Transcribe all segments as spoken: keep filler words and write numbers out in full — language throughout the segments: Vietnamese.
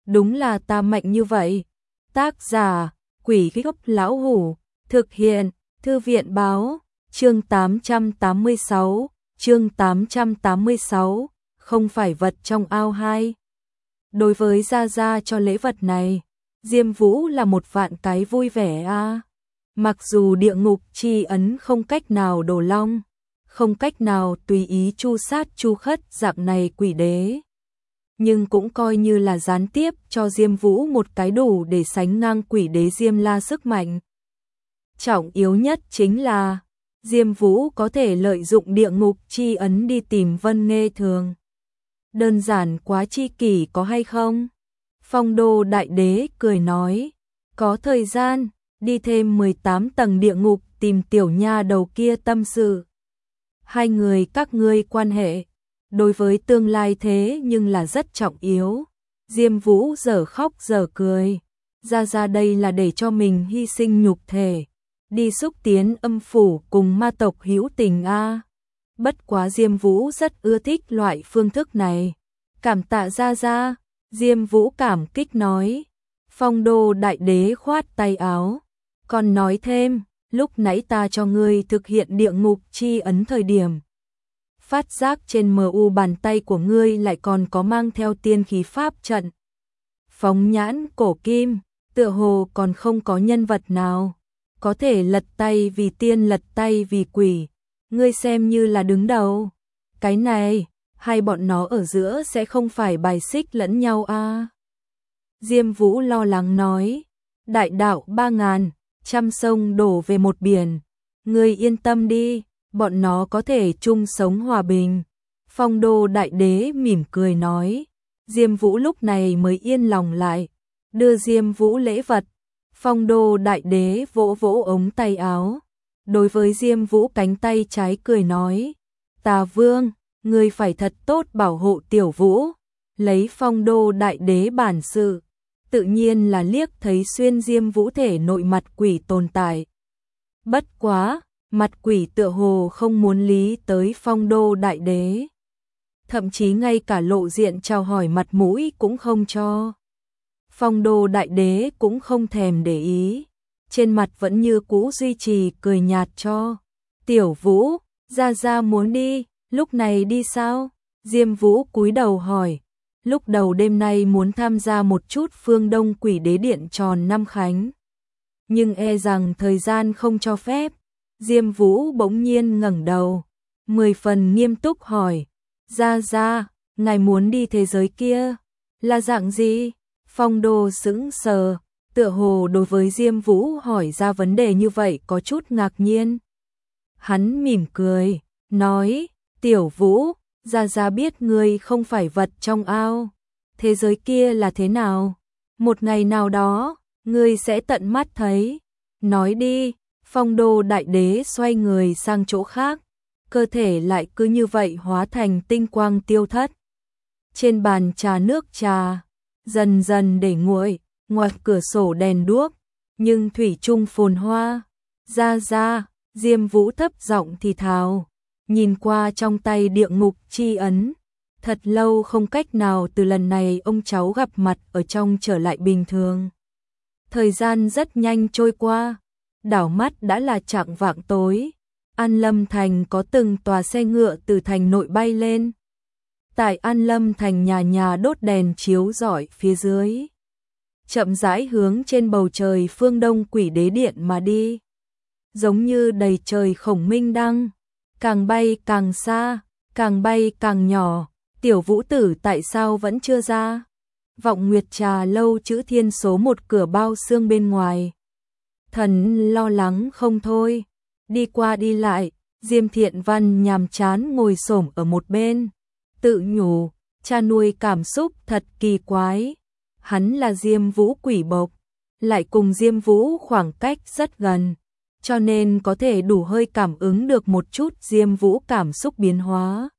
đúng là ta mạnh như vậy. Tác giả, Quỷ Gốc Lão Hủ, thực hiện, Thư viện báo, chương tám trăm tám mươi sáu, chương tám trăm tám mươi sáu, không phải vật trong ao hai. Đối với Gia Gia cho lễ vật này, Diêm Vũ là một vạn cái vui vẻ a. À. Mặc dù địa ngục chi ấn không cách nào đổ long, không cách nào tùy ý chu sát chu khất dạng này quỷ đế, nhưng cũng coi như là gián tiếp cho Diêm Vũ một cái đủ để sánh ngang quỷ đế Diêm La sức mạnh. Trọng yếu nhất chính là Diêm Vũ có thể lợi dụng địa ngục chi ấn đi tìm Vân Nghê Thường. Đơn giản quá chi kỷ có hay không? Phong Đô Đại Đế cười nói, có thời gian, đi thêm mười tám tầng địa ngục tìm tiểu nha đầu kia tâm sự. Hai người các ngươi quan hệ, đối với tương lai thế nhưng là rất trọng yếu. Diêm Vũ giờ khóc giờ cười, ra ra đây là để cho mình hy sinh nhục thể, đi xúc tiến âm phủ cùng ma tộc hữu tình a. Bất quá Diêm Vũ rất ưa thích loại phương thức này. Cảm tạ ra ra, Diêm Vũ cảm kích nói. Phong Đô Đại Đế khoát tay áo, còn nói thêm, lúc nãy ta cho ngươi thực hiện địa ngục chi ấn thời điểm, phát giác trên mờ u bàn tay của ngươi lại còn có mang theo tiên khí pháp trận. Phóng nhãn cổ kim, tựa hồ còn không có nhân vật nào có thể lật tay vì tiên lật tay vì quỷ, ngươi xem như là đứng đầu. Cái này, hai bọn nó ở giữa sẽ không phải bài xích lẫn nhau a. À? Diêm Vũ lo lắng nói, đại đạo ba ngàn, trăm sông đổ về một biển, ngươi yên tâm đi, bọn nó có thể chung sống hòa bình. Phong Đô Đại Đế mỉm cười nói. Diêm Vũ lúc này mới yên lòng lại, đưa Diêm Vũ lễ vật. Phong Đô Đại Đế vỗ vỗ ống tay áo, đối với Diêm Vũ cánh tay trái cười nói, Tà Vương, ngươi phải thật tốt bảo hộ tiểu Vũ. Lấy Phong Đô Đại Đế bản sự, tự nhiên là liếc thấy xuyên Diêm Vũ thể nội mặt quỷ tồn tại. Bất quá, mặt quỷ tựa hồ không muốn lý tới Phong Đô Đại Đế, thậm chí ngay cả lộ diện chào hỏi mặt mũi cũng không cho. Phong Đô Đại Đế cũng không thèm để ý, trên mặt vẫn như cũ duy trì cười nhạt cho. Tiểu Vũ, ra ra muốn đi, lúc này đi sao? Diêm Vũ cúi đầu hỏi. Lúc đầu đêm nay muốn tham gia một chút phương Đông Quỷ Đế Điện tròn năm khánh, nhưng e rằng thời gian không cho phép. Diêm Vũ bỗng nhiên ngẩng đầu, mười phần nghiêm túc hỏi, ra ra, ngài muốn đi thế giới kia, là dạng gì? Phong Đô sững sờ, tựa hồ đối với Diêm Vũ hỏi ra vấn đề như vậy có chút ngạc nhiên. Hắn mỉm cười, nói, tiểu Vũ, ra ra biết ngươi không phải vật trong ao, thế giới kia là thế nào? Một ngày nào đó, ngươi sẽ tận mắt thấy. Nói đi. Phong Đô Đại Đế xoay người sang chỗ khác, cơ thể lại cứ như vậy hóa thành tinh quang tiêu thất. Trên bàn trà nước trà dần dần để nguội, ngoài cửa sổ đèn đuốc, nhưng thủy chung phồn hoa. Ra ra, Diêm Vũ thấp giọng thì thào, nhìn qua trong tay địa ngục chi ấn, thật lâu không cách nào từ lần này ông cháu gặp mặt ở trong trở lại bình thường. Thời gian rất nhanh trôi qua, đảo mắt đã là chạng vạng tối. An Lâm Thành có từng tòa xe ngựa từ thành nội bay lên. Tại An Lâm Thành nhà nhà đốt đèn chiếu rọi phía dưới, chậm rãi hướng trên bầu trời phương Đông Quỷ Đế Điện mà đi. Giống như đầy trời khổng minh đăng, càng bay càng xa, càng bay càng nhỏ. Tiểu Vũ tử tại sao vẫn chưa ra? Vọng Nguyệt Trà lâu chữ thiên số một cửa bao xương bên ngoài, thần lo lắng không thôi. Đi qua đi lại, Diêm Thiện Văn nhàm chán ngồi xổm ở một bên, tự nhủ, cha nuôi cảm xúc thật kỳ quái. Hắn là Diêm Vũ quỷ bộc, lại cùng Diêm Vũ khoảng cách rất gần, cho nên có thể đủ hơi cảm ứng được một chút Diêm Vũ cảm xúc biến hóa.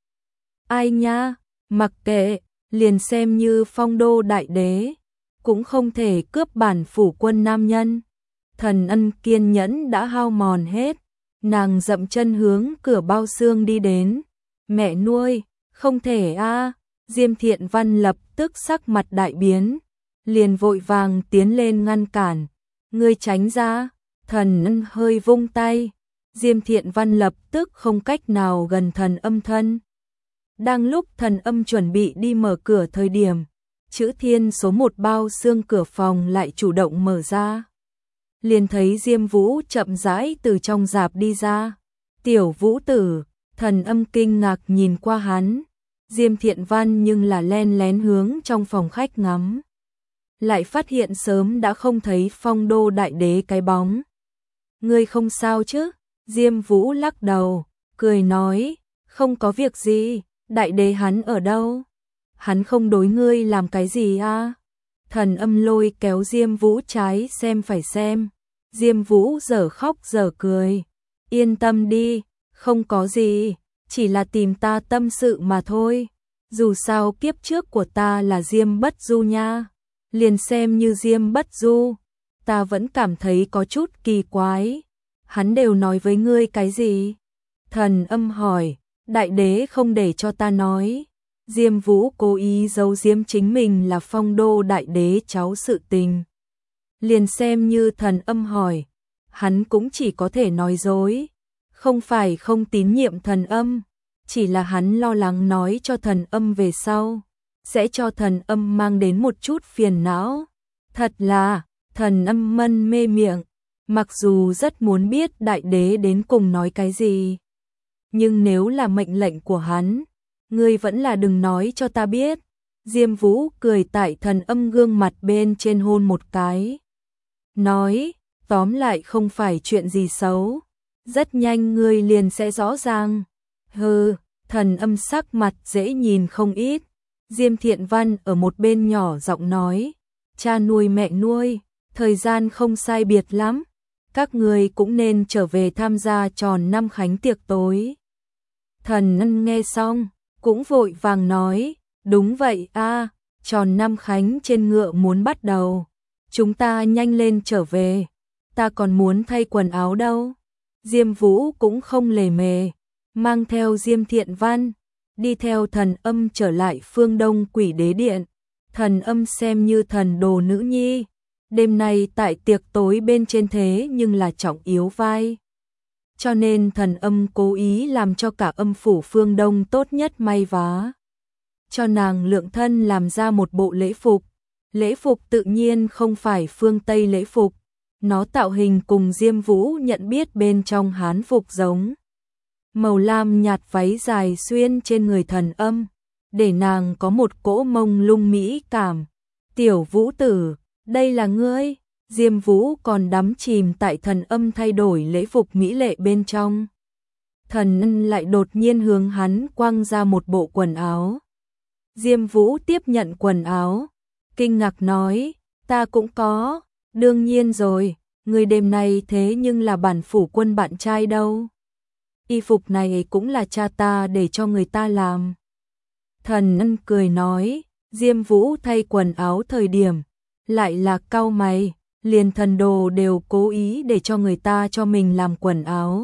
Ai nha, mặc kệ, liền xem như Phong Đô Đại Đế, cũng không thể cướp bản phủ quân nam nhân. Thần Ân kiên nhẫn đã hao mòn hết, nàng dậm chân hướng cửa bao xương đi đến. Mẹ nuôi, không thể a. Diêm Thiện Văn lập tức sắc mặt đại biến, liền vội vàng tiến lên ngăn cản. Ngươi tránh ra, Thần Ân hơi vung tay. Diêm Thiện Văn lập tức không cách nào gần Thần Âm thân. Đang lúc Thần Âm chuẩn bị đi mở cửa thời điểm, chữ thiên số một bao xương cửa phòng lại chủ động mở ra. Liền thấy Diêm Vũ chậm rãi từ trong rạp đi ra. Tiểu Vũ tử, Thần Âm kinh ngạc nhìn qua hắn. Diêm Thiện Văn nhưng là len lén hướng trong phòng khách ngắm. Lại phát hiện sớm đã không thấy Phong Đô đại đế cái bóng. Ngươi không sao chứ? Diêm Vũ lắc đầu, cười nói, không có việc gì, đại đế hắn ở đâu? Hắn không đối ngươi làm cái gì à? Thần Âm lôi kéo Diêm Vũ trái xem phải xem. Diêm Vũ dở khóc dở cười. Yên tâm đi, không có gì, chỉ là tìm ta tâm sự mà thôi. Dù sao kiếp trước của ta là Diêm Bất Du nha. Liền xem như Diêm Bất Du, ta vẫn cảm thấy có chút kỳ quái. Hắn đều nói với ngươi cái gì? Thần Âm hỏi, đại đế không để cho ta nói. Diêm Vũ cố ý giấu giếm chính mình là Phong Đô đại đế cháu sự tình. Liền xem như Thần Âm hỏi, hắn cũng chỉ có thể nói dối. Không phải không tín nhiệm Thần Âm, chỉ là hắn lo lắng nói cho Thần Âm về sau, sẽ cho Thần Âm mang đến một chút phiền não. Thật là, Thần Âm mân mê miệng, mặc dù rất muốn biết đại đế đến cùng nói cái gì. Nhưng nếu là mệnh lệnh của hắn, ngươi vẫn là đừng nói cho ta biết. Diêm Vũ cười tại Thần Âm gương mặt bên trên hôn một cái. Nói, tóm lại không phải chuyện gì xấu. Rất nhanh ngươi liền sẽ rõ ràng. Hừ, Thần Âm sắc mặt dễ nhìn không ít. Diêm Thiện Văn ở một bên nhỏ giọng nói, cha nuôi mẹ nuôi, thời gian không sai biệt lắm. Các người cũng nên trở về tham gia tròn năm khánh tiệc tối. Thần Ân nghe xong, cũng vội vàng nói, đúng vậy a, tròn năm khánh trên ngựa muốn bắt đầu. Chúng ta nhanh lên trở về, ta còn muốn thay quần áo đâu. Diêm Vũ cũng không lề mề, mang theo Diêm Thiện Văn, đi theo Thần Âm trở lại Phương Đông Quỷ Đế Điện. Thần Âm xem như thần đồ nữ nhi, đêm nay tại tiệc tối bên trên thế nhưng là trọng yếu vai. Cho nên Thần Âm cố ý làm cho cả âm phủ Phương Đông tốt nhất may vá. Cho nàng lượng thân làm ra một bộ lễ phục. Lễ phục tự nhiên không phải phương Tây lễ phục. Nó tạo hình cùng Diêm Vũ nhận biết bên trong Hán phục giống. Màu lam nhạt váy dài xuyên trên người Thần Âm, để nàng có một cỗ mông lung mỹ cảm. Tiểu Vũ tử, đây là ngươi. Diêm Vũ còn đắm chìm tại Thần Âm thay đổi lễ phục mỹ lệ bên trong. Thần Ân lại đột nhiên hướng hắn quăng ra một bộ quần áo. Diêm Vũ tiếp nhận quần áo, kinh ngạc nói, ta cũng có, đương nhiên rồi, người đêm nay thế nhưng là bản phủ quân bạn trai đâu. Y phục này cũng là cha ta để cho người ta làm. Thần Ân cười nói, Diêm Vũ thay quần áo thời điểm, lại là cau mày, liền thần đồ đều cố ý để cho người ta cho mình làm quần áo.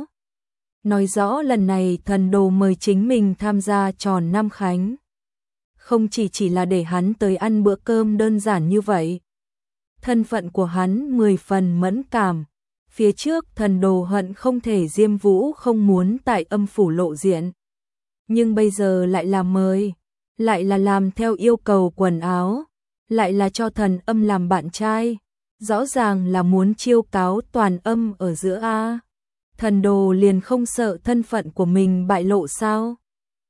Nói rõ lần này thần đồ mời chính mình tham gia tròn năm khánh. Không chỉ chỉ là để hắn tới ăn bữa cơm đơn giản như vậy. Thân phận của hắn mười phần mẫn cảm. Phía trước thần đồ hận không thể Diêm Vũ không muốn tại âm phủ lộ diện. Nhưng bây giờ lại là mời, lại là làm theo yêu cầu quần áo, lại là cho Thần Âm làm bạn trai. Rõ ràng là muốn chiêu cáo toàn âm ở giữa A. Thần đồ liền không sợ thân phận của mình bại lộ sao?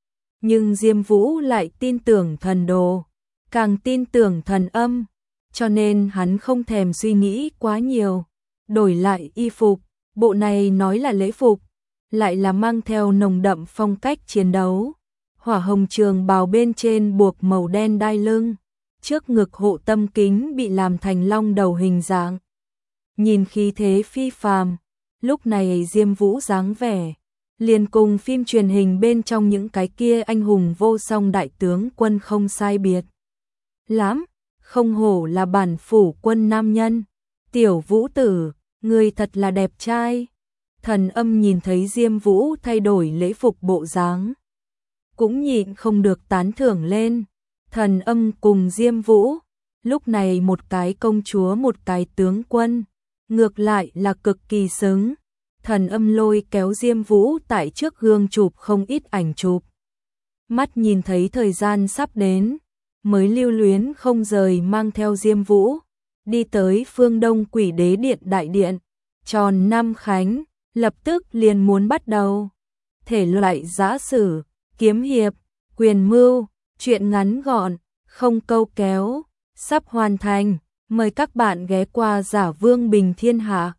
Nhưng Diêm Vũ lại tin tưởng thần đồ, càng tin tưởng Thần Âm, cho nên hắn không thèm suy nghĩ quá nhiều. Đổi lại y phục, bộ này nói là lễ phục, lại là mang theo nồng đậm phong cách chiến đấu. Hỏa hồng trường bào bên trên buộc màu đen đai lưng, trước ngực hộ tâm kính bị làm thành long đầu hình dạng. Nhìn khí thế phi phàm, lúc này Diêm Vũ dáng vẻ, liền cùng phim truyền hình bên trong những cái kia anh hùng vô song đại tướng quân không sai biệt lắm, không hổ là bản phủ quân nam nhân. Tiểu Vũ tử, người thật là đẹp trai. Thần Âm nhìn thấy Diêm Vũ thay đổi lễ phục bộ dáng, cũng nhịn không được tán thưởng lên. Thần Âm cùng Diêm Vũ lúc này một cái công chúa một cái tướng quân, ngược lại là cực kỳ xứng. Thần Âm lôi kéo Diêm Vũ tại trước gương chụp không ít ảnh chụp. Mắt nhìn thấy thời gian sắp đến, mới lưu luyến không rời mang theo Diêm Vũ, đi tới phương Đông Quỷ Đế Điện đại điện, tròn năm khánh, lập tức liền muốn bắt đầu. Thể loại giã sử, kiếm hiệp, quyền mưu, truyện ngắn gọn, không câu kéo, sắp hoàn thành, mời các bạn ghé qua Giả Vương Bình Thiên Hạ.